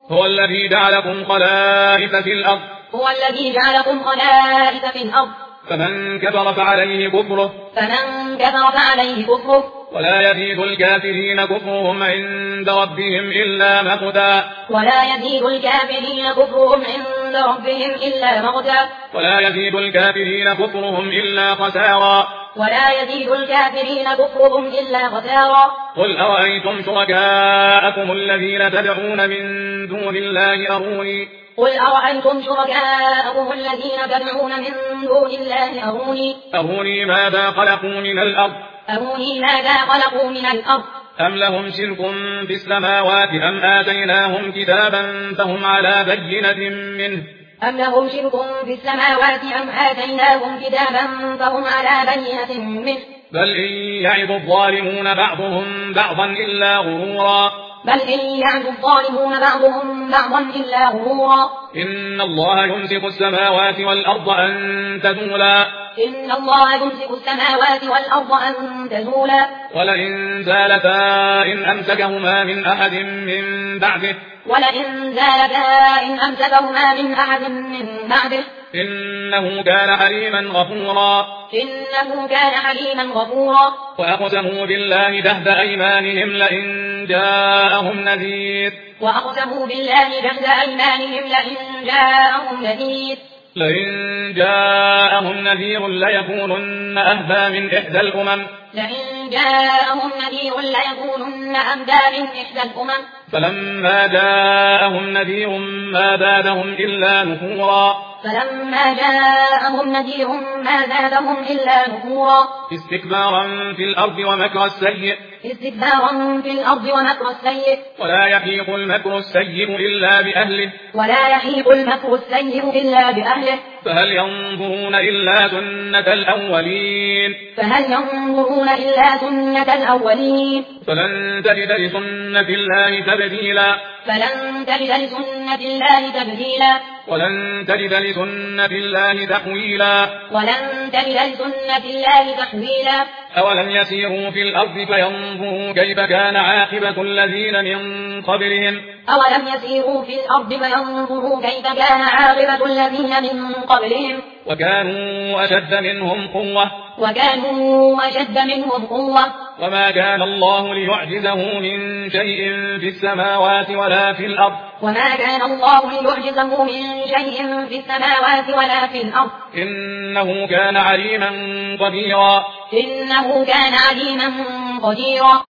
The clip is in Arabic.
هو الذي جعلكم خلائف في الأرض هو الذي جعلكم خلائف في الأرض فمن كفر فعليه كفره ولا يزيد الكافرين كفرهم عند ربهم إلا مقتا ولا يزيد الكافرين كفرهم إلا خسارا قل أرأيتم شركاءكم الذين تدعون من دون الله أروني ماذا خلقوا من الأرض أم لهم شرك في السماوات أم آتيناهم كتابا فهم على بينة منه بل إن يعد الظالمون بعضهم بعضا إلا غرورا إن الله يمسك السماوات والأرض أن تزولا ولئن زالتا إن أمسكهما من أحد من بعده إنه كان حليما غفورا وأقسموا بالله جهد أيمانهم لئن جاءهم نذير ليكونن أهدى من إحدى الأمم فلما جاءهم نذير ما زادهم إلا نفورا استكبارا في الأرض ومكر السيء ولا يحيق المكر السيء إلا بأهله فهل ينظرون إلا سنة الأولين فلن تجد لسنة الله تبديلا ولن تجد لسنة الله تحويلا أولم يسيروا في الأرض فينظروا كيف كان عاقبة الذين من قبلهم وكانوا أشد منهم قوة وما كان الله ليعجزه من شيء في السماوات ولا في الأرض إنه كان عليما قديرا